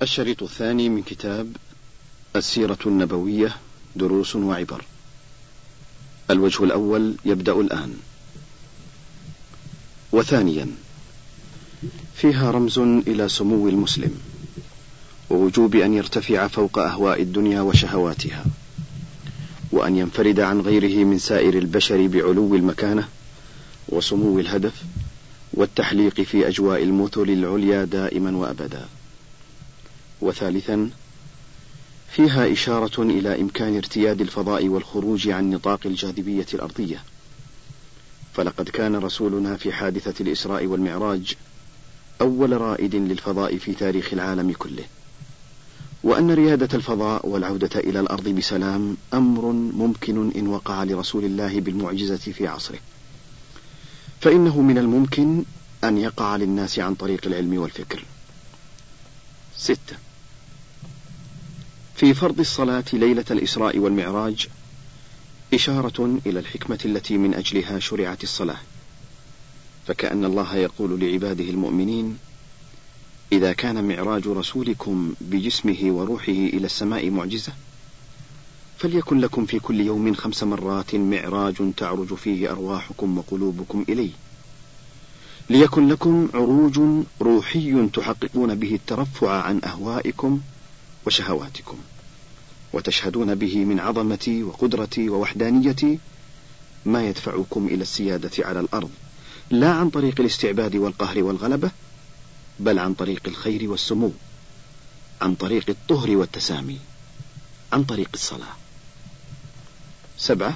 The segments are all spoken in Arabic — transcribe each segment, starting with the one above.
الشريط الثاني من كتاب السيرة النبوية دروس وعبر. الوجه الأول يبدأ الآن. وثانيا، فيها رمز إلى سمو المسلم ووجوب أن يرتفع فوق أهواء الدنيا وشهواتها، وأن ينفرد عن غيره من سائر البشر بعلو المكانة وسمو الهدف والتحليق في أجواء المثل العليا دائما وأبدا. وثالثا، فيها إشارة إلى إمكان ارتياد الفضاء والخروج عن نطاق الجاذبية الأرضية، فلقد كان رسولنا في حادثة الإسراء والمعراج أول رائد للفضاء في تاريخ العالم كله، وأن ريادة الفضاء والعودة إلى الأرض بسلام أمر ممكن إن وقع لرسول الله بالمعجزة في عصره، فإنه من الممكن أن يقع للناس عن طريق العلم والفكر. 6. في فرض الصلاة ليلة الإسراء والمعراج إشارة إلى الحكمة التي من أجلها شرعت الصلاة، فكأن الله يقول لعباده المؤمنين: إذا كان معراج رسولكم بجسمه وروحه إلى السماء معجزة، فليكن لكم في كل يوم 5 مرات معراج تعرج فيه أرواحكم وقلوبكم إليه، ليكن لكم عروج روحي تحققون به الترفع عن أهوائكم وشهواتكم، وتشهدون به من عظمتي وقدرتي ووحدانيتي ما يدفعكم إلى السيادة على الأرض، لا عن طريق الاستعباد والقهر والغلبة، بل عن طريق الخير والسمو، عن طريق الطهر والتسامي، عن طريق الصلاة. 7.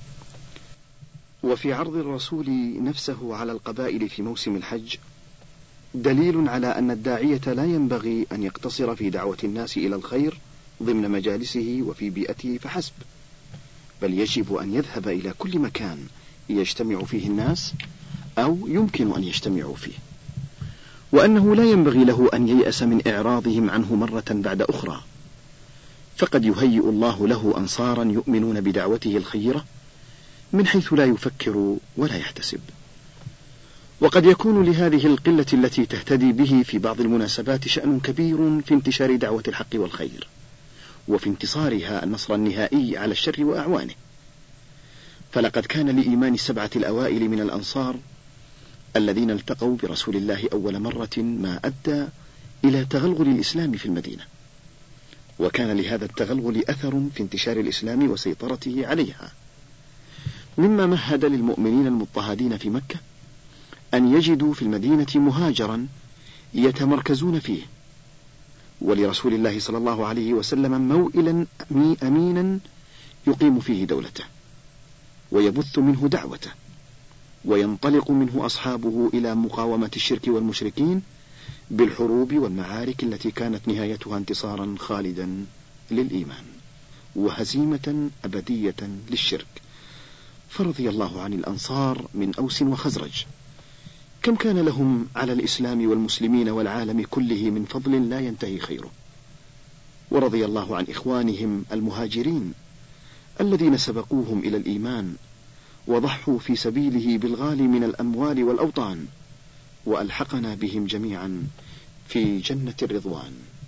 وفي عرض الرسول نفسه على القبائل في موسم الحج دليل على أن الداعية لا ينبغي أن يقتصر في دعوة الناس إلى الخير ضمن مجالسه وفي بيئته فحسب، بل يجب أن يذهب إلى كل مكان يجتمع فيه الناس أو يمكن أن يجتمعوا فيه، وأنه لا ينبغي له أن ييأس من إعراضهم عنه مرة بعد أخرى، فقد يهيئ الله له أنصارا يؤمنون بدعوته الخيرة من حيث لا يفكر ولا يحتسب. وقد يكون لهذه القلة التي تهتدي به في بعض المناسبات شأن كبير في انتشار دعوة الحق والخير، وفي انتصارها النصر النهائي على الشر وأعوانه. فلقد كان لإيمان 7 الأوائل من الأنصار الذين التقوا برسول الله أول مرة ما أدى إلى تغلغل الإسلام في المدينة، وكان لهذا التغلغل أثر في انتشار الإسلام وسيطرته عليها، مما مهد للمؤمنين المضطهدين في مكة أن يجدوا في المدينة مهاجرا يتمركزون فيه، ولرسول الله صلى الله عليه وسلم موئلا أمينا يقيم فيه دولته ويبث منه دعوته، وينطلق منه أصحابه إلى مقاومة الشرك والمشركين بالحروب والمعارك التي كانت نهايتها انتصارا خالدا للإيمان وهزيمة أبدية للشرك. فرضي الله عن الأنصار من أوس وخزرج، كم كان لهم على الإسلام والمسلمين والعالم كله من فضل لا ينتهي خيره. ورضي الله عن إخوانهم المهاجرين الذين سبقوهم إلى الإيمان وضحوا في سبيله بالغالي من الأموال والأوطان، وألحقنا بهم جميعا في جنة الرضوان.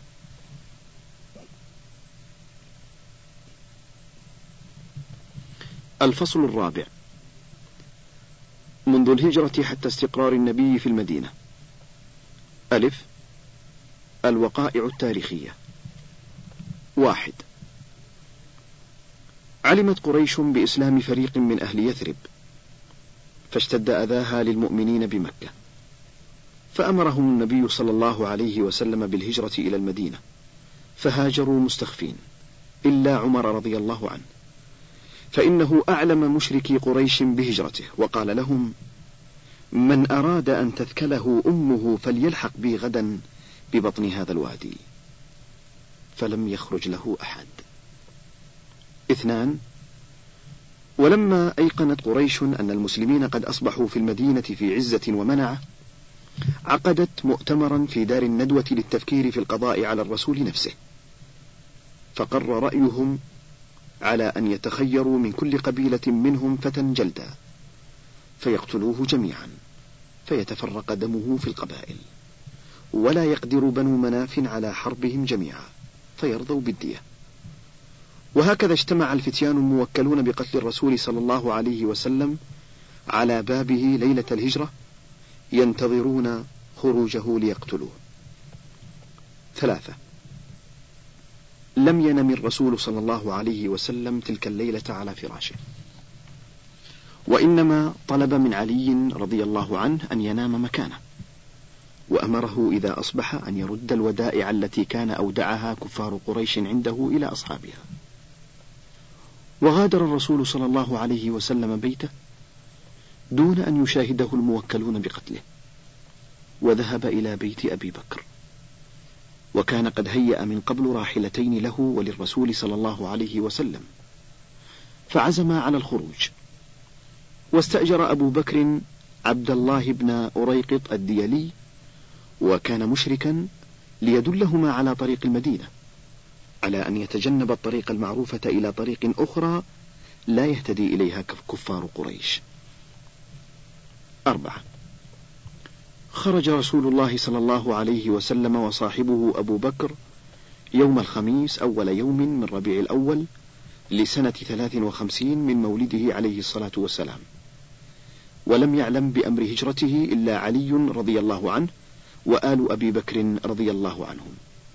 الفصل الرابع. منذ الهجرة حتى استقرار النبي في المدينة. 1. الوقائع التاريخية. 1. علمت قريش بإسلام فريق من أهل يثرب، فاشتد أذاها للمؤمنين بمكة، فأمرهم النبي صلى الله عليه وسلم بالهجرة إلى المدينة، فهاجروا مستخفين إلا عمر رضي الله عنه، فإنه أعلم مشركي قريش بهجرته، وقال لهم: من أراد أن تثكله أمه فليلحق بي غدا ببطن هذا الوادي، فلم يخرج له أحد. 2. ولما أيقنت قريش أن المسلمين قد أصبحوا في المدينة في عزة ومنعة، عقدت مؤتمرا في دار الندوة للتفكير في القضاء على الرسول نفسه، فقر رأيهم على أن يتخيروا من كل قبيلة منهم فتى جلدا فيقتلوه جميعا، فيتفرق دمه في القبائل، ولا يقدر بنو مناف على حربهم جميعا فيرضوا بالدية. وهكذا اجتمع الفتيان الموكلون بقتل الرسول صلى الله عليه وسلم على بابه ليلة الهجرة ينتظرون خروجه ليقتلوه. 3. لم ينم الرسول صلى الله عليه وسلم تلك الليلة على فراشه، وإنما طلب من علي رضي الله عنه أن ينام مكانه، وأمره إذا أصبح أن يرد الودائع التي كان أودعها كفار قريش عنده إلى أصحابها. وغادر الرسول صلى الله عليه وسلم بيته دون أن يشاهده الموكلون بقتله، وذهب إلى بيت أبي بكر، وكان قد هيأ من قبل راحلتين له وللرسول صلى الله عليه وسلم، فعزم على الخروج. واستأجر أبو بكر عبد الله بن أريقط الديلي، وكان مشركا، ليدلهما على طريق المدينة، على أن يتجنب الطريق المعروفة إلى طريق أخرى لا يهتدي إليها كفار قريش. 4. خرج رسول الله صلى الله عليه وسلم وصاحبه أبو بكر يوم الخميس أول يوم من ربيع الأول لسنة 53 من مولده عليه الصلاة والسلام، ولم يعلم بأمر هجرته إلا علي رضي الله عنه وآل أبي بكر رضي الله عنهم.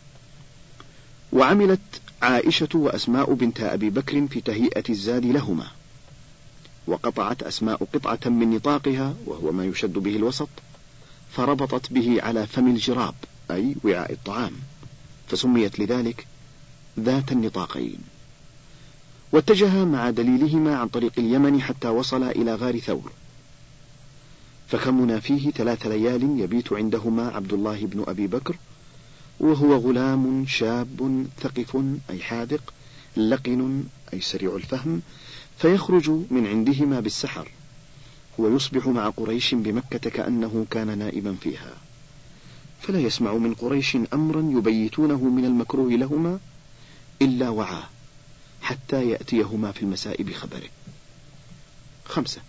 وعملت عائشة وأسماء بنت أبي بكر في تهيئة الزاد لهما، وقطعت أسماء قطعة من نطاقها وهو ما يشد به الوسط، فربطت به على فم الجراب أي وعاء الطعام، فسميت لذلك ذات النطاقين. واتجها مع دليلهما عن طريق اليمن حتى وصل إلى غار ثور، فكمنا فيه 3 ليال يبيت عندهما عبد الله بن أبي بكر، وهو غلام شاب ثقف أي حاذق، لقن أي سريع الفهم، فيخرج من عندهما بالسحر، ويصبح مع قريش بمكة كأنه كان نائبا فيها، فلا يسمع من قريش أمرا يبيتونه من المكروه لهما إلا وعاه حتى يأتيهما في المساء بخبره. 5.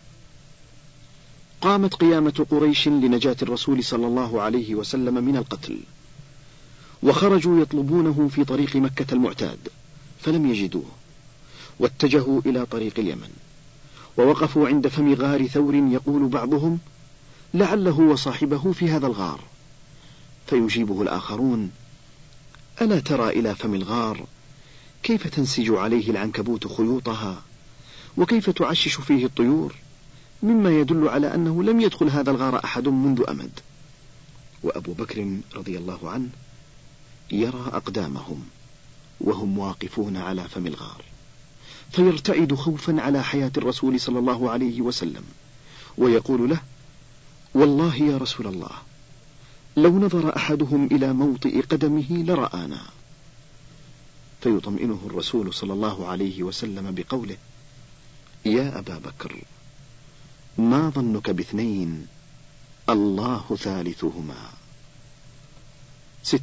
قامت قيامة قريش لنجاة الرسول صلى الله عليه وسلم من القتل، وخرجوا يطلبونه في طريق مكة المعتاد فلم يجدوه، واتجهوا إلى طريق اليمن، ووقفوا عند فم غار ثور، يقول بعضهم لعله وصاحبه في هذا الغار، فيجيبه الآخرون ألا ترى إلى فم الغار كيف تنسج عليه العنكبوت خيوطها، وكيف تعشش فيه الطيور، مما يدل على أنه لم يدخل هذا الغار أحد منذ أمد. وأبو بكر رضي الله عنه يرى أقدامهم وهم واقفون على فم الغار، فيرتعد خوفا على حياة الرسول صلى الله عليه وسلم، ويقول له والله يا رسول الله لو نظر أحدهم إلى موطئ قدمه لرآنا. فيطمئنه الرسول صلى الله عليه وسلم بقوله يا أبا بكر ما ظنك ب2 الله ثالثهما. 6.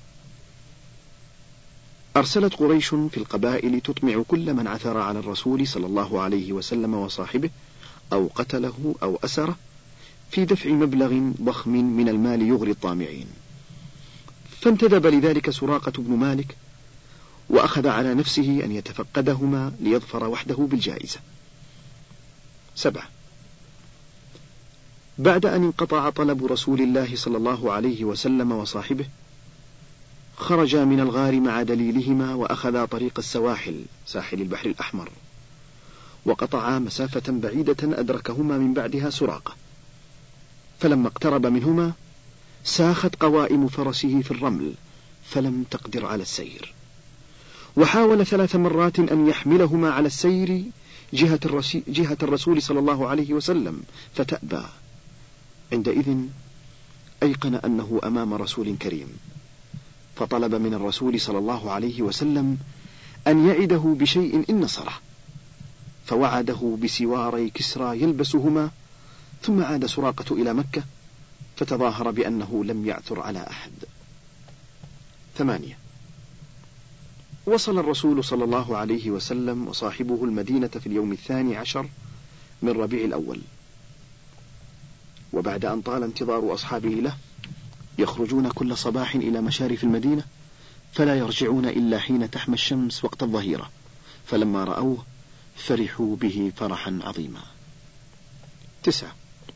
أرسلت قريش في القبائل تطمع كل من عثر على الرسول صلى الله عليه وسلم وصاحبه أو قتله أو أسره في دفع مبلغ ضخم من المال يغري الطامعين، فانتدب لذلك سراقة بن مالك، وأخذ على نفسه أن يتفقدهما ليظفر وحده بالجائزة. 7. بعد أن انقطع طلب رسول الله صلى الله عليه وسلم وصاحبه، خرجا من الغار مع دليلهما وأخذا طريق السواحل ساحل البحر الأحمر، وقطعا مسافة بعيدة أدركهما من بعدها سراقة، فلما اقترب منهما ساخت قوائم فرسه في الرمل فلم تقدر على السير، وحاول 3 مرات أن يحملهما على السير جهة الرسول صلى الله عليه وسلم فتأبى. عندئذ أيقن أنه أمام رسول كريم، فطلب من الرسول صلى الله عليه وسلم أن يعده بشيء إن نصره، فوعده بسواري كسرى يلبسهما، ثم عاد سراقة إلى مكة فتظاهر بأنه لم يعثر على أحد. 8. وصل الرسول صلى الله عليه وسلم وصاحبه المدينة في اليوم 12 من ربيع الأول، وبعد أن طال انتظار أصحابه له يخرجون كل صباح إلى مشارف المدينة فلا يرجعون إلا حين تحمى الشمس وقت الظهيرة، فلما رأوه فرحوا به فرحا عظيما. 9.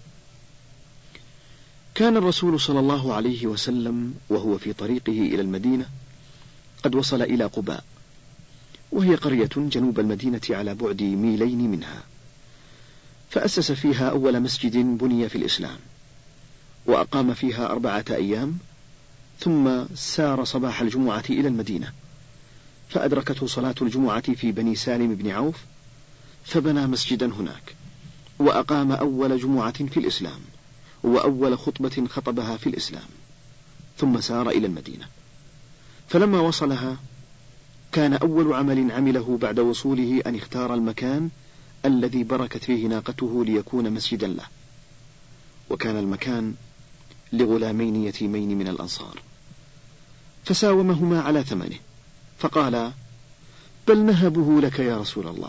كان الرسول صلى الله عليه وسلم وهو في طريقه إلى المدينة قد وصل إلى قباء، وهي قرية جنوب المدينة على بعد 2 ميل منها، فأسس فيها أول مسجد بني في الإسلام، وأقام فيها 4 أيام، ثم سار صباح الجمعة إلى المدينة، فأدركته صلاة الجمعة في بني سالم بن عوف، فبنى مسجدا هناك، وأقام أول جمعة في الإسلام وأول خطبة خطبها في الإسلام، ثم سار إلى المدينة. فلما وصلها كان أول عمل عمله بعد وصوله أن اختار المكان الذي بركت فيه ناقته ليكون مسجدا له، وكان المكان لغلامين يتيمين من الأنصار، فساومهما على ثمنه، فقال: بل نهبه لك يا رسول الله،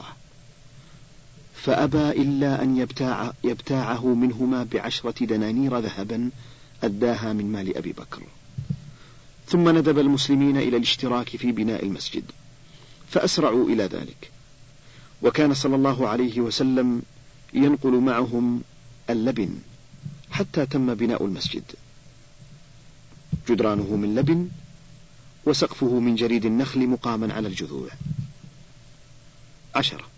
فأبى إلا أن يبتاعه منهما ب10 دنانير ذهبا أداها من مال أبي بكر. ثم ندب المسلمين إلى الاشتراك في بناء المسجد، فأسرعوا إلى ذلك، وكان صلى الله عليه وسلم ينقل معهم اللبن حتى تم بناء المسجد، جدرانه من لبن وسقفه من جريد النخل مقاما على الجذوع. 10.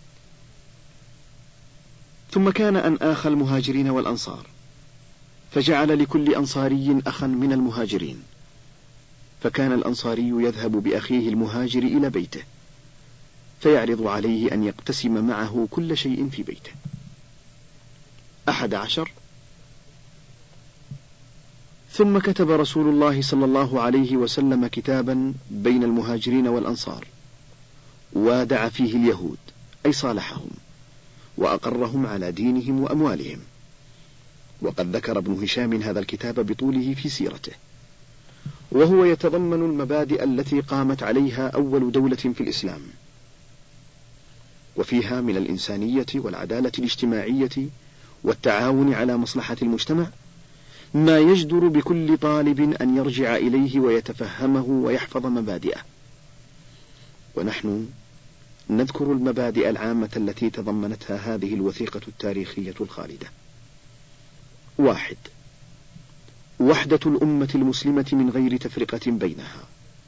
ثم كان أن آخى المهاجرين والأنصار، فجعل لكل أنصاري أخا من المهاجرين، فكان الأنصاري يذهب بأخيه المهاجر إلى بيته فيعرض عليه أن يقتسم معه كل شيء في بيته. 11. ثم كتب رسول الله صلى الله عليه وسلم كتابا بين المهاجرين والأنصار، وادع فيه اليهود، أي صالحهم وأقرهم على دينهم وأموالهم. وقد ذكر ابن هشام هذا الكتاب بطوله في سيرته، وهو يتضمن المبادئ التي قامت عليها أول دولة في الإسلام، وفيها من الإنسانية والعدالة الاجتماعية والتعاون على مصلحة المجتمع ما يجدر بكل طالب أن يرجع إليه ويتفهمه ويحفظ مبادئه. ونحن نذكر المبادئ العامة التي تضمنتها هذه الوثيقة التاريخية الخالدة. 1. وحدة الأمة المسلمة من غير تفرقة بينها.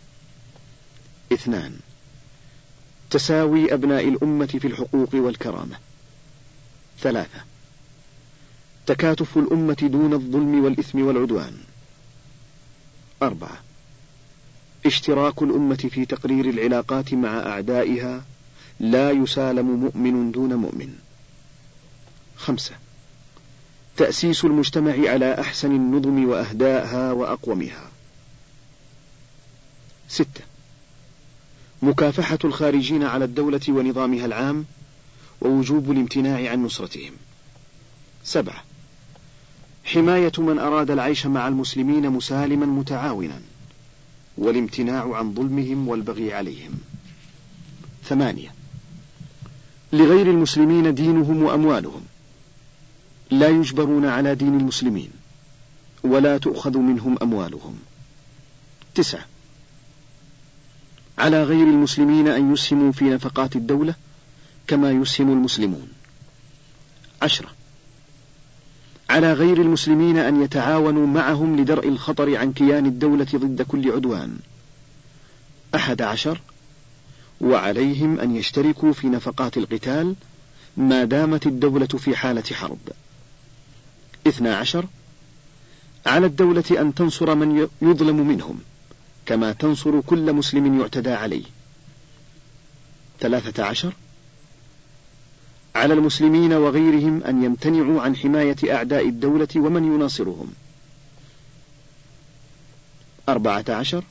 2. تساوي أبناء الأمة في الحقوق والكرامة. 3. تكاتف الأمة دون الظلم والإثم والعدوان. 4. اشتراك الأمة في تقرير العلاقات مع أعدائها، لا يسالم مؤمن دون مؤمن. 5. تأسيس المجتمع على أحسن النظم وأهدائها وأقومها. 6. مكافحة الخارجين على الدولة ونظامها العام، ووجوب الامتناع عن نصرتهم. 7. حماية من أراد العيش مع المسلمين مسالما متعاونا، والامتناع عن ظلمهم والبغي عليهم. 8. لغير المسلمين دينهم وأموالهم، لا يجبرون على دين المسلمين ولا تؤخذ منهم أموالهم. 9. على غير المسلمين أن يسهموا في نفقات الدولة كما يسهم المسلمون. 10. على غير المسلمين أن يتعاونوا معهم لدرء الخطر عن كيان الدولة ضد كل عدوان. 11. وعليهم أن يشتركوا في نفقات القتال ما دامت الدولة في حالة حرب. 12. على الدولة أن تنصر من يظلم منهم كما تنصر كل مسلم يعتدى عليه. 13. على المسلمين وغيرهم أن يمتنعوا عن حماية أعداء الدولة ومن يناصرهم. 14.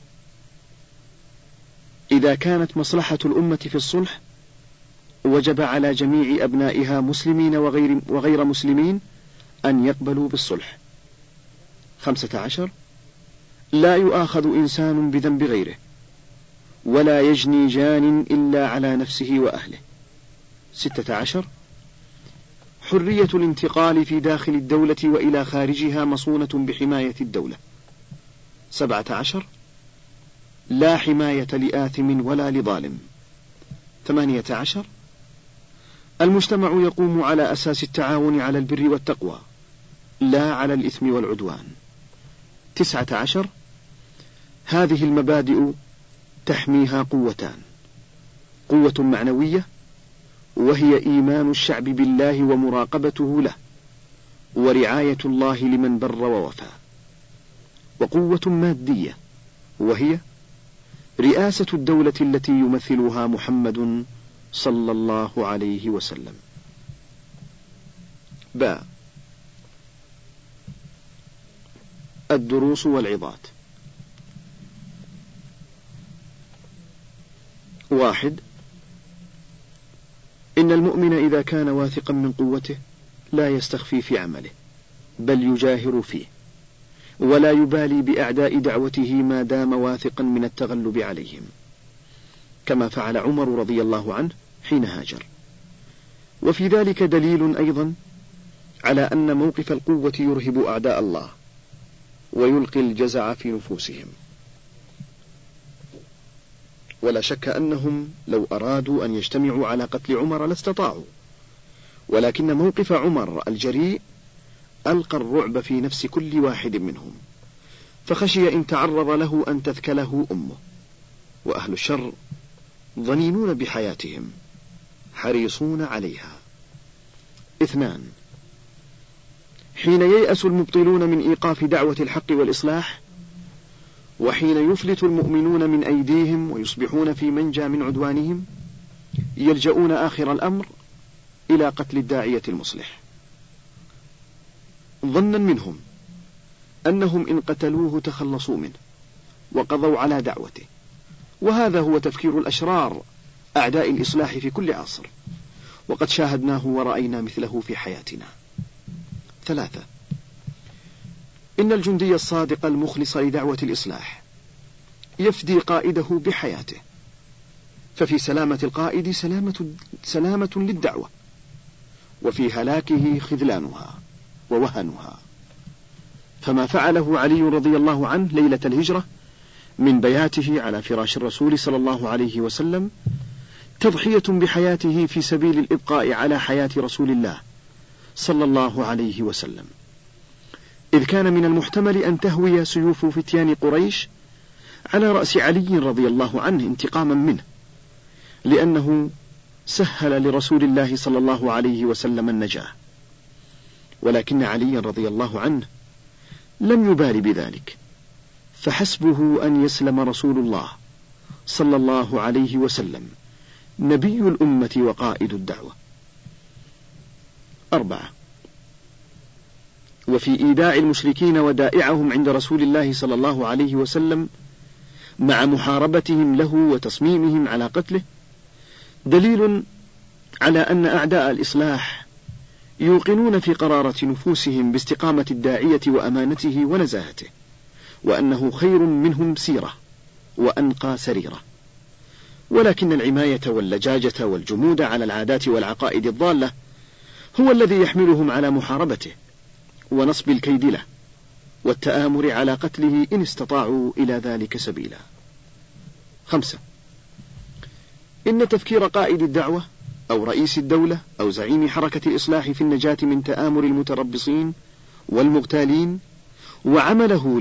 إذا كانت مصلحة الأمة في الصلح وجب على جميع أبنائها مسلمين وغير مسلمين أن يقبلوا بالصلح. 15. لا يؤاخذ إنسان بذنب غيره، ولا يجني جان إلا على نفسه وأهله. 16. حرية الانتقال في داخل الدولة وإلى خارجها مصونة بحماية الدولة. 17 لا حماية لآثم ولا لظالم. 18 المجتمع يقوم على أساس التعاون على البر والتقوى لا على الإثم والعدوان. 19 هذه المبادئ تحميها قوتان: قوة معنوية وهي إيمان الشعب بالله ومراقبته له ورعاية الله لمن بر ووفى، وقوة مادية وهي رئاسة الدولة التي يمثلها محمد صلى الله عليه وسلم. باء الدروس والعظات. 1 إن المؤمن إذا كان واثقا من قوته لا يستخفي في عمله بل يجاهر فيه، ولا يبالي بأعداء دعوته ما دام واثقا من التغلب عليهم، كما فعل عمر رضي الله عنه حين هاجر. وفي ذلك دليل أيضا على أن موقف القوة يرهب أعداء الله ويلقي الجزع في نفوسهم، ولا شك أنهم لو أرادوا أن يجتمعوا على قتل عمر لاستطاعوا، ولكن موقف عمر الجريء ألقى الرعب في نفس كل واحد منهم، فخشي إن تعرض له أن تثكله أمه. وأهل الشر ظنينون بحياتهم حريصون عليها. 2 حين ييأس المبطلون من إيقاف دعوة الحق والإصلاح، وحين يفلت المؤمنون من أيديهم ويصبحون في منجى من عدوانهم، يلجؤون آخر الأمر إلى قتل الداعية المصلح، ظنا منهم أنهم إن قتلوه تخلصوا منه وقضوا على دعوته، وهذا هو تفكير الأشرار أعداء الإصلاح في كل عصر، وقد شاهدناه ورأينا مثله في حياتنا. 3 إن الجندي الصادق المخلص لدعوة الإصلاح يفدي قائده بحياته، ففي سلامة القائد سلامة للدعوة، وفي هلاكه خذلانها ووهنها. فما فعله علي رضي الله عنه ليلة الهجرة من بياته على فراش الرسول صلى الله عليه وسلم تضحية بحياته في سبيل الإبقاء على حياة رسول الله صلى الله عليه وسلم، إذ كان من المحتمل أن تهوي سيوف فتيان قريش على رأس علي رضي الله عنه انتقاما منه، لأنه سهل لرسول الله صلى الله عليه وسلم النجاة. ولكن علي رضي الله عنه لم يبال بذلك، فحسبه أن يسلم رسول الله صلى الله عليه وسلم نبي الأمة وقائد الدعوة. 4 وفي إيداع المشركين ودائعهم عند رسول الله صلى الله عليه وسلم مع محاربتهم له وتصميمهم على قتله دليل على أن أعداء الإصلاح يوقنون في قرارة نفوسهم باستقامة الداعية وأمانته ونزاهته، وأنه خير منهم سيرة وأنقى سريرة. ولكن العماية واللجاجة والجمود على العادات والعقائد الضالة هو الذي يحملهم على محاربته ونصب الكيد له والتآمر على قتله إن استطاعوا إلى ذلك سبيلا. 5 إن تفكير قائد الدعوة أو رئيس الدولة أو زعيم حركة الإصلاح في النجاة من تآمر المتربصين والمغتالين وعمله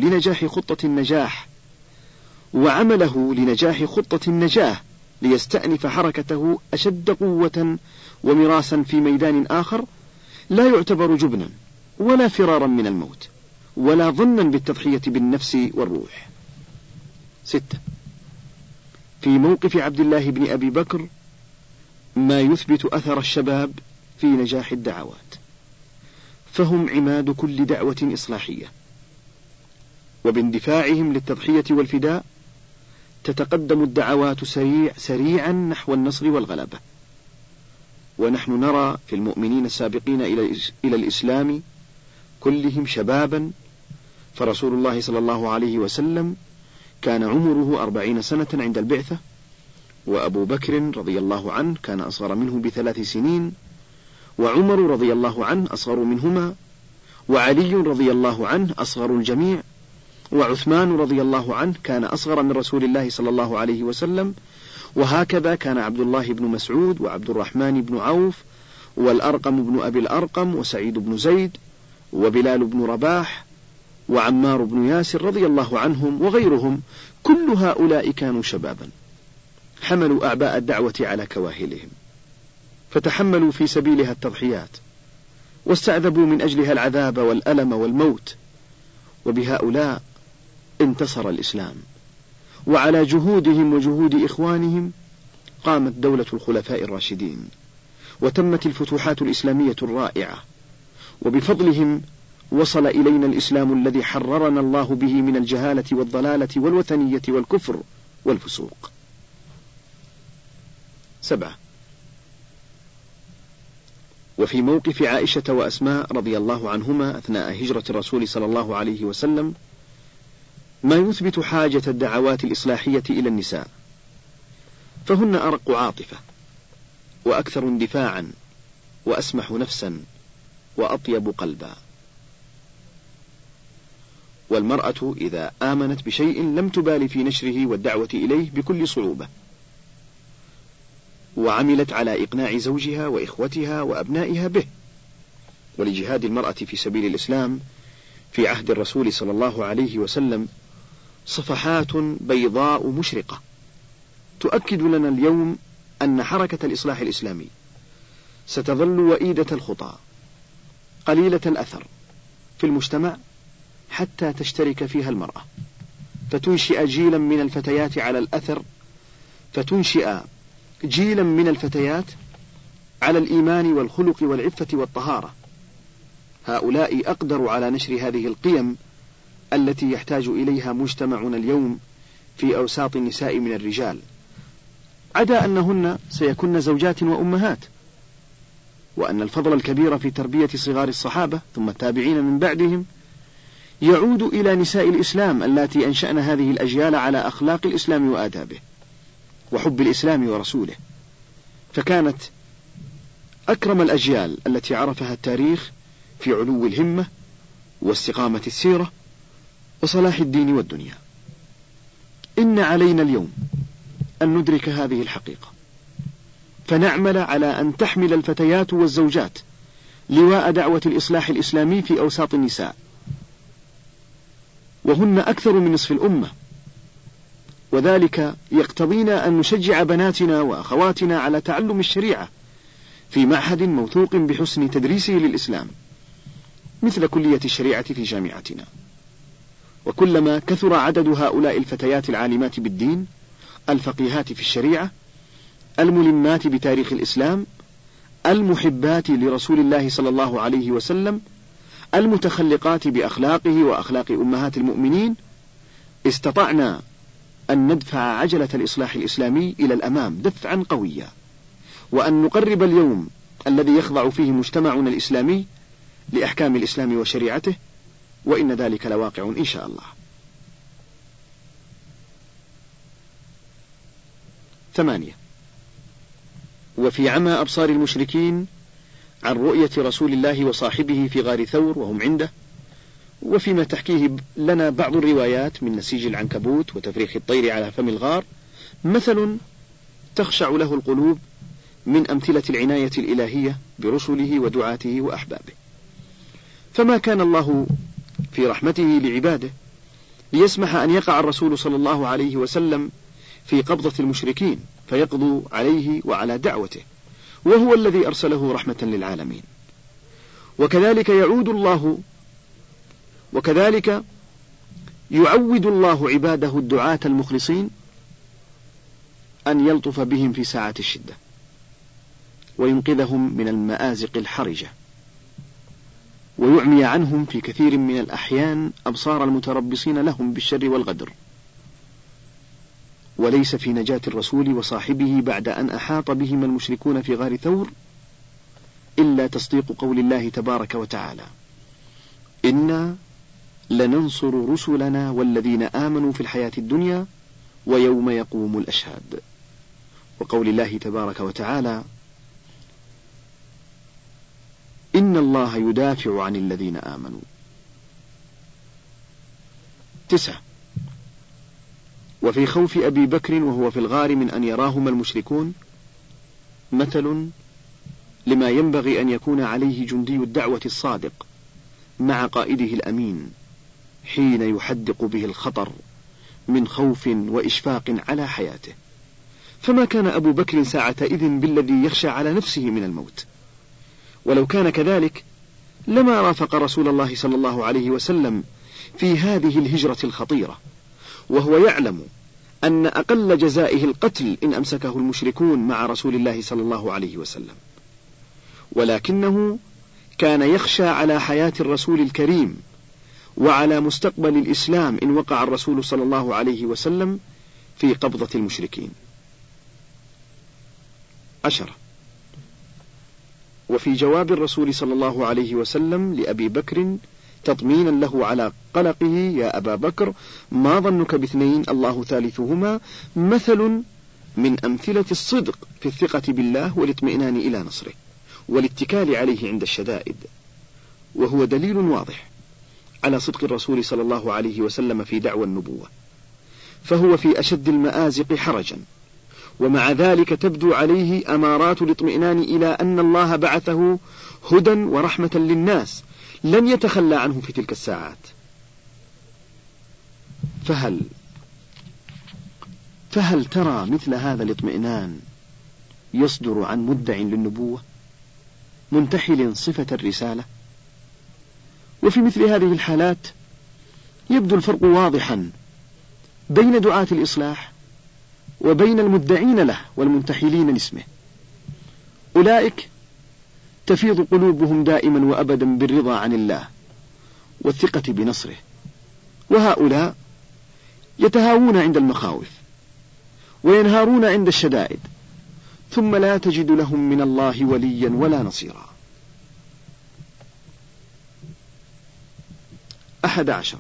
لنجاح خطة النجاة ليستأنف حركته أشد قوة ومراسا في ميدان آخر لا يعتبر جبنا ولا فرارا من الموت ولا ظنا بالتضحية بالنفس والروح. 6 في موقف عبد الله بن أبي بكر ما يثبت أثر الشباب في نجاح الدعوات، فهم عماد كل دعوة إصلاحية، وباندفاعهم للتضحية والفداء تتقدم الدعوات سريعا نحو النصر والغلبة. ونحن نرى في المؤمنين السابقين إلى الإسلام كلهم شبابا، فرسول الله صلى الله عليه وسلم كان عمره 40 سنة عند البعثة، وأبو بكر رضي الله عنه كان أصغر منه ب3 سنين، وعمر رضي الله عنه أصغر منهما، وعلي رضي الله عنه أصغر الجميع، وعثمان رضي الله عنه كان أصغر من رسول الله صلى الله عليه وسلم، وهكذا كان عبد الله بن مسعود وعبد الرحمن بن عوف والأرقم بن أبي الأرقم وسعيد بن زيد وبلال بن رباح وعمار بن ياسر رضي الله عنهم وغيرهم، كل هؤلاء كانوا شبابا حملوا أعباء الدعوة على كواهلهم، فتحملوا في سبيلها التضحيات، واستعذبوا من أجلها العذاب والألم والموت، وبهؤلاء انتصر الإسلام، وعلى جهودهم وجهود إخوانهم قامت دولة الخلفاء الراشدين، وتمت الفتوحات الإسلامية الرائعة، وبفضلهم وصل إلينا الإسلام الذي حررنا الله به من الجهالة والضلالة والوثنية والكفر والفسوق. 7. وفي موقف عائشة وأسماء رضي الله عنهما أثناء هجرة الرسول صلى الله عليه وسلم ما يثبت حاجة الدعوات الإصلاحية إلى النساء، فهن أرق عاطفة وأكثر اندفاعا وأسمح نفسا وأطيب قلبا، والمرأة إذا آمنت بشيء لم تبال في نشره والدعوة إليه بكل صعوبة، وعملت على إقناع زوجها وإخوتها وأبنائها به. ولجهاد المرأة في سبيل الإسلام في عهد الرسول صلى الله عليه وسلم صفحات بيضاء مشرقة تؤكد لنا اليوم أن حركة الإصلاح الإسلامي ستظل وئيدة الخطى قليلة الأثر في المجتمع حتى تشترك فيها المرأة، فتنشئ جيلا من الفتيات على الأثر، فتنشئ جيلا من الفتيات على الإيمان والخلق والعفة والطهارة. هؤلاء أقدر على نشر هذه القيم التي يحتاج إليها مجتمعنا اليوم في أوساط النساء من الرجال، عدا أنهن سيكون زوجات وأمهات، وأن الفضل الكبير في تربية صغار الصحابة ثم التابعين من بعدهم يعود إلى نساء الإسلام اللاتي أنشأن هذه الأجيال على أخلاق الإسلام وآدابه وحب الإسلام ورسوله، فكانت أكرم الأجيال التي عرفها التاريخ في علو الهمة واستقامة السيرة وصلاح الدين والدنيا. إن علينا اليوم أن ندرك هذه الحقيقة، فنعمل على أن تحمل الفتيات والزوجات لواء دعوة الإصلاح الإسلامي في أوساط النساء، وهن أكثر من نصف الأمة، وذلك يقتضينا أن نشجع بناتنا وأخواتنا على تعلم الشريعة في معهد موثوق بحسن تدريسه للإسلام مثل كلية الشريعة في جامعتنا. وكلما كثر عدد هؤلاء الفتيات العالمات بالدين الفقيهات في الشريعة الملمات بتاريخ الإسلام المحبات لرسول الله صلى الله عليه وسلم المتخلقات بأخلاقه وأخلاق أمهات المؤمنين، استطعنا أن ندفع عجلة الإصلاح الإسلامي إلى الأمام دفعا قويا، وأن نقرب اليوم الذي يخضع فيه مجتمعنا الإسلامي لأحكام الإسلام وشريعته، وإن ذلك لواقع إن شاء الله. 8. وفي عمى أبصار المشركين عن رؤية رسول الله وصاحبه في غار ثور وهم عنده، وفيما تحكيه لنا بعض الروايات من نسيج العنكبوت وتفريخ الطير على فم الغار مثل تخشع له القلوب من أمثلة العناية الإلهية برسله ودعاته وأحبابه. فما كان الله في رحمته لعباده ليسمح أن يقع الرسول صلى الله عليه وسلم في قبضة المشركين فيقضوا عليه وعلى دعوته، وهو الذي أرسله رحمة للعالمين. وكذلك يعود الله عباده الدعاة المخلصين أن يلطف بهم في ساعة الشدة وينقذهم من المآزق الحرجة، ويعمي عنهم في كثير من الأحيان أبصار المتربصين لهم بالشر والغدر. وليس في نجاة الرسول وصاحبه بعد أن أحاط بهم المشركون في غار ثور إلا تصديق قول الله تبارك وتعالى: إنا لننصر رسلنا والذين آمنوا في الحياة الدنيا ويوم يقوم الأشهاد، وقول الله تبارك وتعالى: إن الله يدافع عن الذين آمنوا. 9. وفي خوف أبي بكر وهو في الغار من أن يراهما المشركون مثل لما ينبغي أن يكون عليه جندي الدعوة الصادق مع قائده الأمين حين يحدق به الخطر من خوف وإشفاق على حياته. فما كان أبو بكر ساعتئذ بالذي يخشى على نفسه من الموت، ولو كان كذلك لما رافق رسول الله صلى الله عليه وسلم في هذه الهجرة الخطيرة، وهو يعلم أن أقل جزائه القتل إن أمسكه المشركون مع رسول الله صلى الله عليه وسلم، ولكنه كان يخشى على حياة الرسول الكريم وعلى مستقبل الإسلام إن وقع الرسول صلى الله عليه وسلم في قبضة المشركين. 10. وفي جواب الرسول صلى الله عليه وسلم لأبي بكر تطمينا له على قلقه: يا أبا بكر ما ظنك باثنين الله ثالثهما، مثل من أمثلة الصدق في الثقة بالله والاطمئنان إلى نصره والاتكال عليه عند الشدائد، وهو دليل واضح على صدق الرسول صلى الله عليه وسلم في دعوى النبوة، فهو في أشد المآزق حرجا، ومع ذلك تبدو عليه أمارات الاطمئنان إلى أن الله بعثه هدى ورحمة للناس لن يتخلى عنه في تلك الساعات. فهل ترى مثل هذا الاطمئنان يصدر عن مدع للنبوة منتحل صفة الرسالة؟ وفي مثل هذه الحالات يبدو الفرق واضحا بين دعاة الإصلاح وبين المدعين له والمنتحلين لاسمه. أولئك تفيض قلوبهم دائما وأبدا بالرضا عن الله والثقة بنصره، وهؤلاء يتهاوون عند المخاوف وينهارون عند الشدائد، ثم لا تجد لهم من الله وليا ولا نصيرا. 11.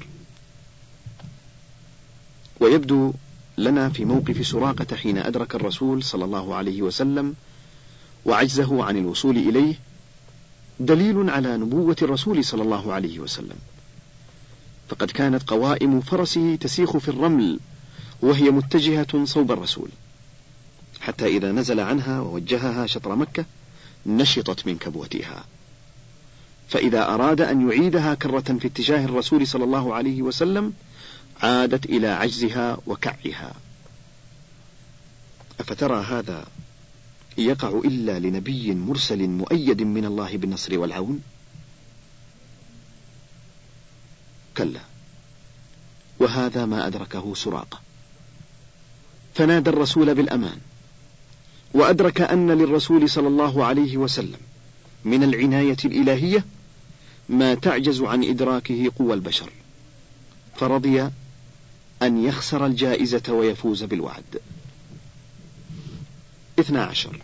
ويبدو لنا في موقف سراقة حين أدرك الرسول صلى الله عليه وسلم وعجزه عن الوصول إليه دليل على نبوة الرسول صلى الله عليه وسلم، فقد كانت قوائم فرسه تسيخ في الرمل وهي متجهة صوب الرسول، حتى إذا نزل عنها ووجهها شطر مكة نشطت من كبوتها، فإذا أراد أن يعيدها كرة في اتجاه الرسول صلى الله عليه وسلم عادت إلى عجزها وكعها. أفترى هذا يقع إلا لنبي مرسل مؤيد من الله بالنصر والعون؟ كلا، وهذا ما أدركه سراقة، فنادى الرسول بالأمان، وأدرك أن للرسول صلى الله عليه وسلم من العناية الإلهية ما تعجز عن إدراكه قوى البشر، فرضي أن يخسر الجائزة ويفوز بالوعد. 12.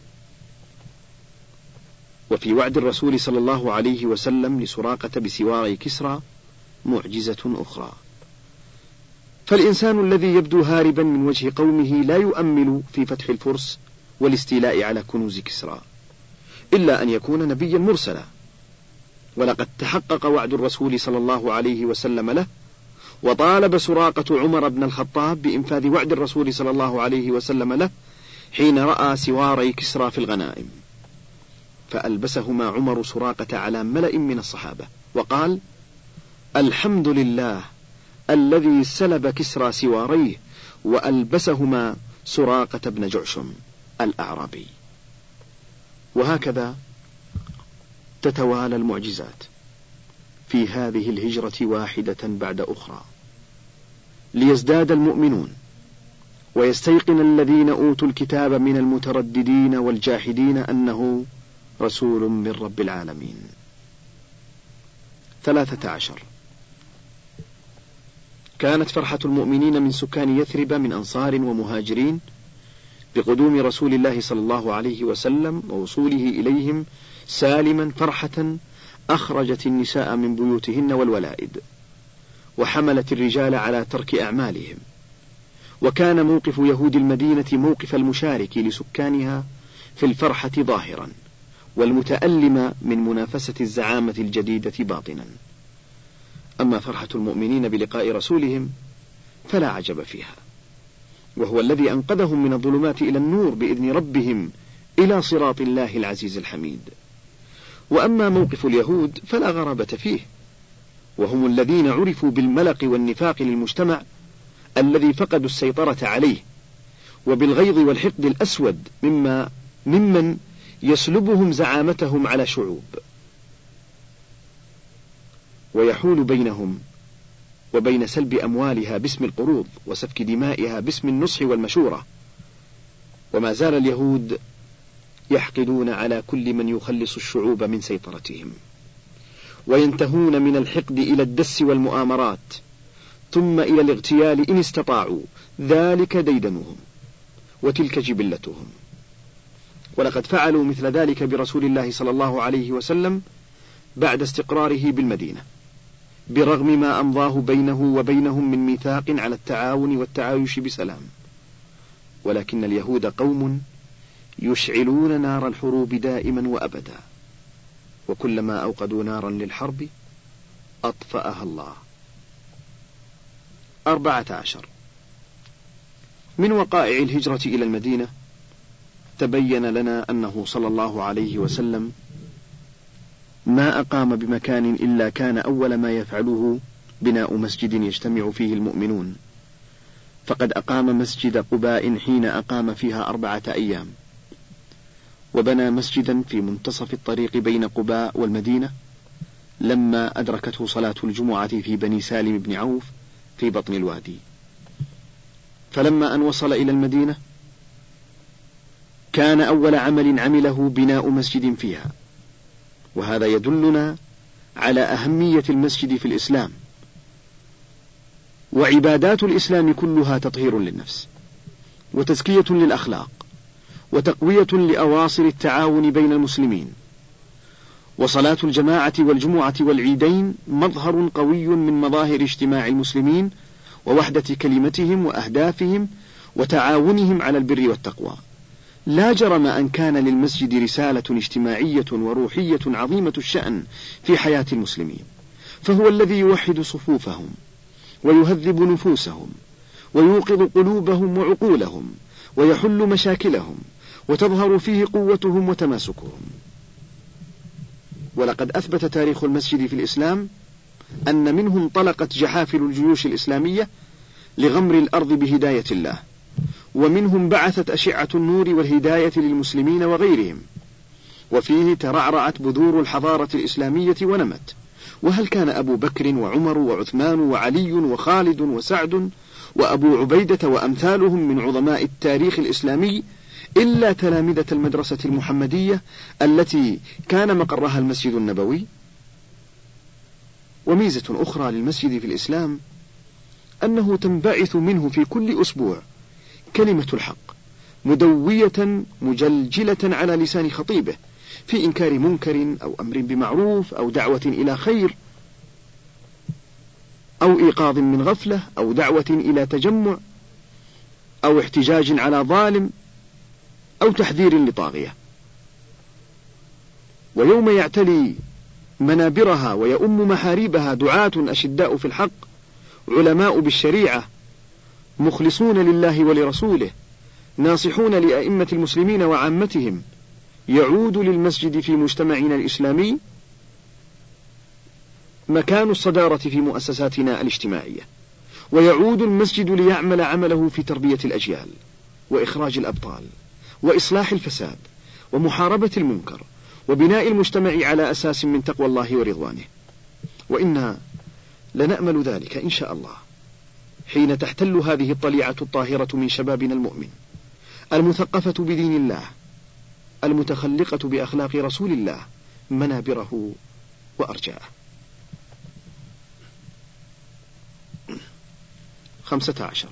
وفي وعد الرسول صلى الله عليه وسلم لسراقة بسواري كسرى معجزة أخرى، فالإنسان الذي يبدو هاربا من وجه قومه لا يؤمل في فتح الفرس والاستيلاء على كنوز كسرى إلا أن يكون نبيا مرسلا، ولقد تحقق وعد الرسول صلى الله عليه وسلم له، وطالب سراقة عمر بن الخطاب بإنفاذ وعد الرسول صلى الله عليه وسلم له حين رأى سواري كسرى في الغنائم، فألبسهما عمر سراقة على ملأ من الصحابة وقال: الحمد لله الذي سلب كسرى سواريه وألبسهما سراقة بن جعشم الأعرابي. وهكذا تتوالى المعجزات في هذه الهجرة واحدة بعد أخرى، ليزداد المؤمنون ويستيقن الذين أوتوا الكتاب من المترددين والجاحدين أنه رسول من رب العالمين. 13. كانت فرحة المؤمنين من سكان يثرب من أنصار ومهاجرين بقدوم رسول الله صلى الله عليه وسلم ووصوله إليهم سالما فرحة أخرجت النساء من بيوتهن والولائد، وحملت الرجال على ترك أعمالهم، وكان موقف يهود المدينة موقف المشارك لسكانها في الفرحة ظاهرا، والمتألم من منافسة الزعامة الجديدة باطنا. أما فرحة المؤمنين بلقاء رسولهم فلا عجب فيها، وهو الذي أنقذهم من الظلمات إلى النور بإذن ربهم إلى صراط الله العزيز الحميد. وأما موقف اليهود فلا غرابة فيه، وهم الذين عرفوا بالملق والنفاق للمجتمع الذي فقدوا السيطرة عليه، وبالغيظ والحقد الأسود ممن يسلبهم زعامتهم على شعوب، ويحول بينهم وبين سلب أموالها باسم القروض وسفك دمائها باسم النصح والمشورة. وما زال اليهود يحقدون على كل من يخلص الشعوب من سيطرتهم، وينتهون من الحقد إلى الدس والمؤامرات، ثم إلى الاغتيال إن استطاعوا، ذلك ديدنهم وتلك جبلتهم. ولقد فعلوا مثل ذلك برسول الله صلى الله عليه وسلم بعد استقراره بالمدينة، برغم ما أمضاه بينه وبينهم من ميثاق على التعاون والتعايش بسلام. ولكن اليهود قوم يشعلون نار الحروب دائما وأبدا، وكلما أوقدوا نارا للحرب أطفأها الله. 14. من وقائع الهجرة إلى المدينة تبين لنا أنه صلى الله عليه وسلم ما أقام بمكان إلا كان أول ما يفعله بناء مسجد يجتمع فيه المؤمنون، فقد أقام مسجد قباء حين أقام فيها 4 أيام، وبنى مسجدا في منتصف الطريق بين قباء والمدينة لما أدركته صلاة الجمعة في بني سالم بن عوف في بطن الوادي. فلما أن وصل إلى المدينة كان أول عمل عمله بناء مسجد فيها، وهذا يدلنا على أهمية المسجد في الإسلام. وعبادات الإسلام كلها تطهير للنفس وتزكية للأخلاق وتقوية لأواصر التعاون بين المسلمين. وصلاة الجماعة والجمعة والعيدين مظهر قوي من مظاهر اجتماع المسلمين ووحدة كلمتهم وأهدافهم وتعاونهم على البر والتقوى. لا جرم أن كان للمسجد رسالة اجتماعية وروحية عظيمة الشأن في حياة المسلمين، فهو الذي يوحد صفوفهم ويهذب نفوسهم ويوقظ قلوبهم وعقولهم ويحل مشاكلهم، وتظهر فيه قوتهم وتماسكهم. ولقد أثبت تاريخ المسجد في الإسلام أن منه انطلقت جحافل الجيوش الإسلامية لغمر الأرض بهداية الله، ومنهم بعثت أشعة النور والهداية للمسلمين وغيرهم، وفيه ترعرعت بذور الحضارة الإسلامية ونمت. وهل كان أبو بكر وعمر وعثمان وعلي وخالد وسعد وأبو عبيدة وأمثالهم من عظماء التاريخ الإسلامي إلا تلامذة المدرسة المحمدية التي كان مقرها المسجد النبوي؟ وميزة أخرى للمسجد في الإسلام أنه تنبعث منه في كل أسبوع كلمة الحق مدوية مجلجلة على لسان خطيبه في إنكار منكر أو أمر بمعروف أو دعوة إلى خير أو إيقاظ من غفلة أو دعوة إلى تجمع أو احتجاج على ظالم أو تحذير لطاغية. ويوم يعتلي منابرها ويؤم محاريبها دعاة أشداء في الحق علماء بالشريعة مخلصون لله ولرسوله ناصحون لأئمة المسلمين وعامتهم، يعود للمسجد في مجتمعنا الإسلامي مكان الصدارة في مؤسساتنا الاجتماعية، ويعود المسجد ليعمل عمله في تربية الأجيال وإخراج الأبطال وإصلاح الفساد ومحاربة المنكر وبناء المجتمع على أساس من تقوى الله ورضوانه. وإنا لنأمل ذلك إن شاء الله حين تحتل هذه الطليعة الطاهرة من شبابنا المؤمن المثقفة بدين الله المتخلقة بأخلاق رسول الله منابره وأرجاءه. 15.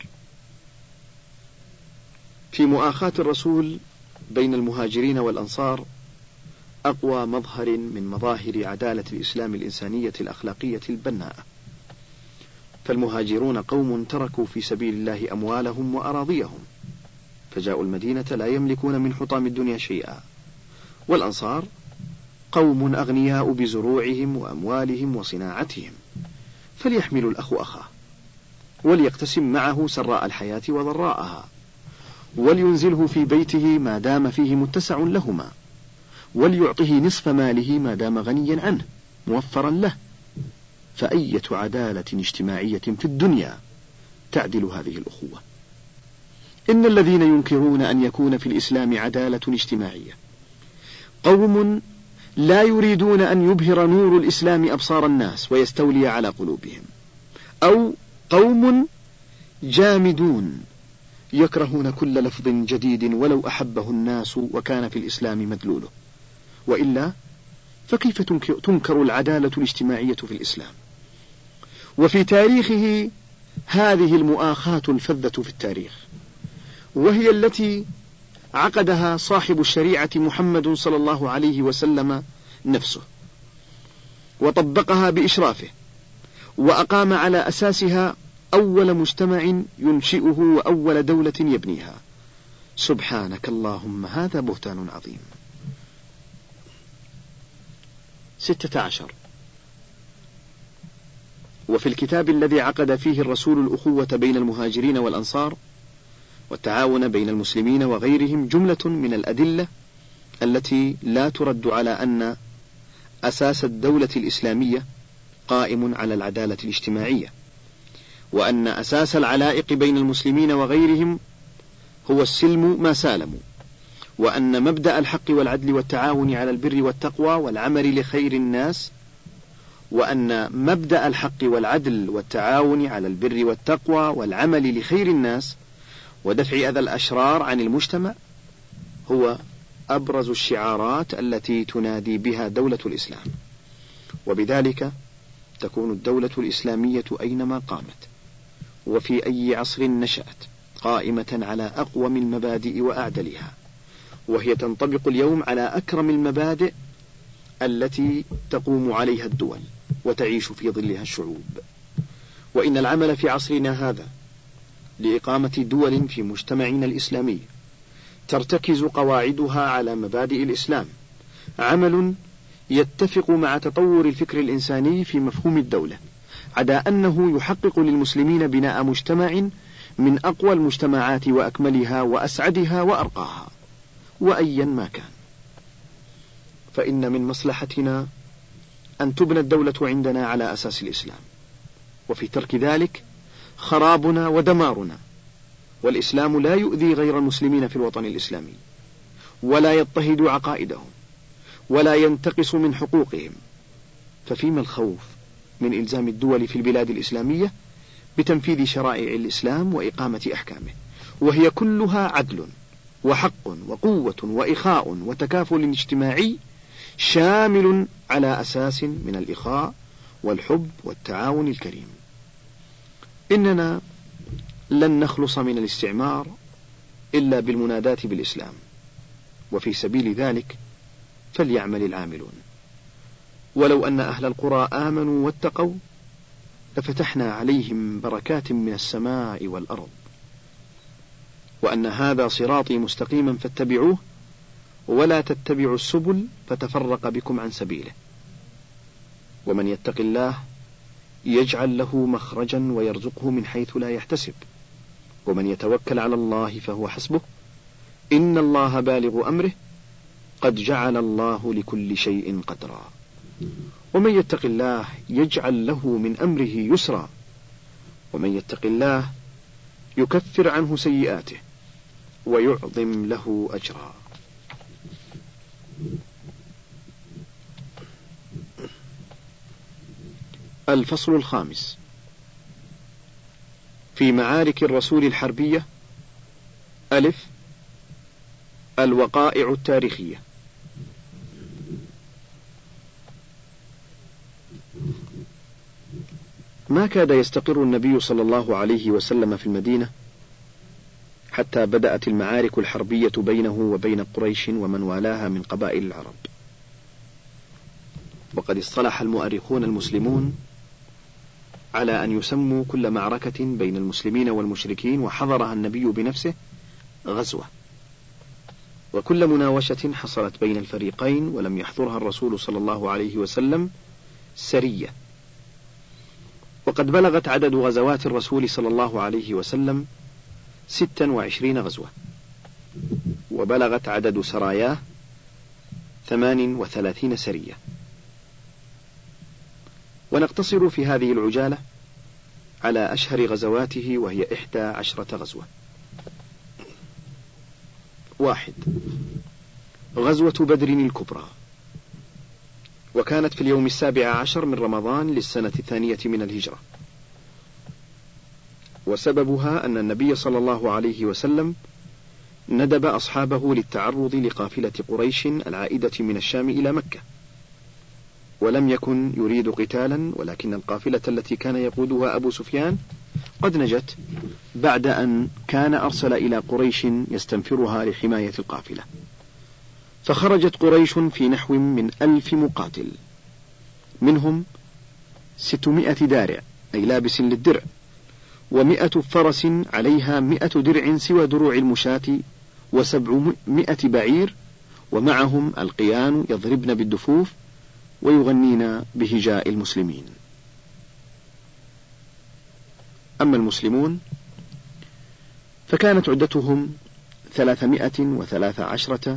في مؤاخاة الرسول بين المهاجرين والأنصار أقوى مظهر من مظاهر عدالة الإسلام الإنسانية الأخلاقية البناءة. فالمهاجرون قوم تركوا في سبيل الله أموالهم وأراضيهم فجاءوا المدينة لا يملكون من حطام الدنيا شيئا، والأنصار قوم أغنياء بزروعهم وأموالهم وصناعتهم، فليحملوا الأخ أخاه. وليقتسم معه سراء الحياة وضراءها، ولينزله في بيته ما دام فيه متسع لهما، وليعطه نصف ماله ما دام غنيا عنه موفرا له. فأية عدالة اجتماعية في الدنيا تعدل هذه الأخوة؟ إن الذين ينكرون أن يكون في الإسلام عدالة اجتماعية قوم لا يريدون أن يبهر نور الإسلام أبصار الناس ويستولي على قلوبهم، أو قوم جامدون يكرهون كل لفظ جديد ولو أحبه الناس وكان في الإسلام مدلوله، وإلا فكيف تنكر العدالة الاجتماعية في الإسلام؟ وفي تاريخه هذه المؤاخاة الفذة في التاريخ، وهي التي عقدها صاحب الشريعة محمد صلى الله عليه وسلم نفسه، وطبقها بإشرافه، وأقام على أساسها أول مجتمع ينشئه وأول دولة يبنيها. سبحانك اللهم، هذا بهتان عظيم. 16. وفي الكتاب الذي عقد فيه الرسول الأخوة بين المهاجرين والأنصار والتعاون بين المسلمين وغيرهم جملة من الأدلة التي لا ترد على أن أساس الدولة الإسلامية قائم على العدالة الاجتماعية، وأن أساس العلائق بين المسلمين وغيرهم هو السلم ما سالموا، وأن مبدأ الحق والعدل والتعاون على البر والتقوى والعمل لخير الناس، وأن مبدأ الحق والعدل والتعاون على البر والتقوى والعمل لخير الناس ودفع أذى الأشرار عن المجتمع هو أبرز الشعارات التي تنادي بها دولة الإسلام. وبذلك تكون الدولة الإسلامية أينما قامت وفي أي عصر نشأت قائمة على أقوم المبادئ وأعدلها، وهي تنطبق اليوم على أكرم المبادئ التي تقوم عليها الدول وتعيش في ظلها الشعوب. وإن العمل في عصرنا هذا لإقامة دول في مجتمعنا الإسلامي ترتكز قواعدها على مبادئ الإسلام عمل يتفق مع تطور الفكر الإنساني في مفهوم الدولة، عدا أنه يحقق للمسلمين بناء مجتمع من أقوى المجتمعات وأكملها وأسعدها وأرقاها، وأيا ما كان. فإن من مصلحتنا أن تبنى الدولة عندنا على أساس الإسلام، وفي ترك ذلك خرابنا ودمارنا. والإسلام لا يؤذي غير المسلمين في الوطن الإسلامي، ولا يضطهد عقائدهم، ولا ينتقص من حقوقهم. ففيما الخوف من إلزام الدول في البلاد الإسلامية بتنفيذ شرائع الإسلام وإقامة أحكامه، وهي كلها عدل وحق وقوة وإخاء وتكافل اجتماعي شامل على أساس من الإخاء والحب والتعاون الكريم. إننا لن نخلص من الاستعمار إلا بالمناداة بالإسلام، وفي سبيل ذلك فليعمل العاملون. ولو أن أهل القرى آمنوا واتقوا لفتحنا عليهم بركات من السماء والأرض. وأن هذا صراطي مستقيما فاتبعوه ولا تتبعوا السبل فتفرق بكم عن سبيله. ومن يتق الله يجعل له مخرجا ويرزقه من حيث لا يحتسب، ومن يتوكل على الله فهو حسبه، إن الله بالغ أمره قد جعل الله لكل شيء قدرا. ومن يتق الله يجعل له من أمره يسرا، ومن يتق الله يكفر عنه سيئاته ويعظم له أجرا. الفصل 5 في معارك الرسول الحربية. ألف: الوقائع التاريخية. ما كاد يستقر النبي صلى الله عليه وسلم في المدينة حتى بدأت المعارك الحربية بينه وبين قريش ومن والاها من قبائل العرب. وقد اصطلح المؤرخون المسلمون على أن يسموا كل معركة بين المسلمين والمشركين وحضرها النبي بنفسه غزوة، وكل مناوشة حصلت بين الفريقين ولم يحضرها الرسول صلى الله عليه وسلم سرية. وقد بلغت عدد غزوات الرسول صلى الله عليه وسلم 26 غزوة، وبلغت عدد سراياه 38 سرية. ونقتصر في هذه العجالة على أشهر غزواته، وهي 11 غزوة. 1. غزوة بدر الكبرى، وكانت في اليوم 17 من رمضان للسنة 2 من الهجرة، وسببها أن النبي صلى الله عليه وسلم ندب أصحابه للتعرض لقافلة قريش العائدة من الشام إلى مكة، ولم يكن يريد قتالا، ولكن القافلة التي كان يقودها أبو سفيان قد نجت بعد أن كان أرسل إلى قريش يستنفرها لحماية القافلة. فخرجت قريش في نحو من 1000 مقاتل، منهم 600 دارع أي لابس للدرع، و100 فرس عليها 100 درع سوى دروع المشاة، و700 بعير، ومعهم القيان يضربن بالدفوف ويغنين بهجاء المسلمين. أما المسلمون فكانت عدتهم 313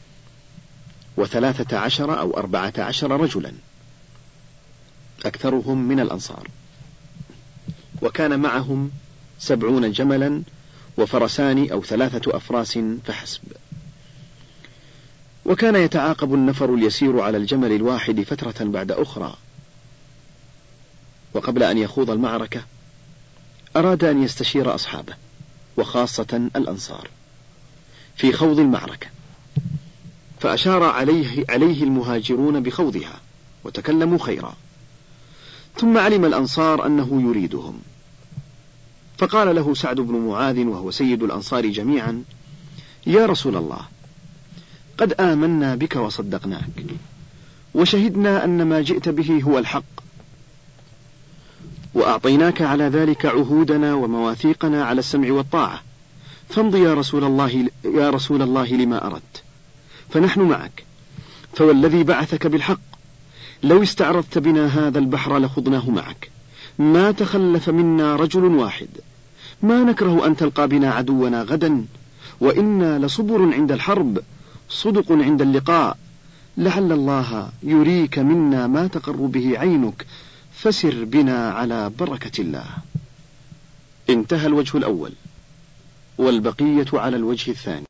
أو 14 رجلا، أكثرهم من الأنصار، وكان معهم 70 جملا وفرسان أو 3 أفراس فحسب. وكان يتعاقب النفر اليسير على الجمل الواحد فترة بعد أخرى. وقبل أن يخوض المعركة أراد أن يستشير أصحابه وخاصة الأنصار في خوض المعركة، فأشار عليه المهاجرون بخوضها وتكلموا خيرا، ثم علم الأنصار أنه يريدهم، فقال له سعد بن معاذ وهو سيد الأنصار جميعا: يا رسول الله، قد آمنا بك وصدقناك، وشهدنا أن ما جئت به هو الحق، وأعطيناك على ذلك عهودنا ومواثيقنا على السمع والطاعة، فامض يا رسول الله لما أردت، فنحن معك، فوالذي بعثك بالحق لو استعرضت بنا هذا البحر لخضناه معك، ما تخلف منا رجل واحد، ما نكره أن تلقى بنا عدونا غدا، وإنا لصبر عند الحرب صدق عند اللقاء، لعل الله يريك منا ما تقر به عينك، فسر بنا على بركة الله. انتهى الوجه الأول، والبقية على الوجه الثاني.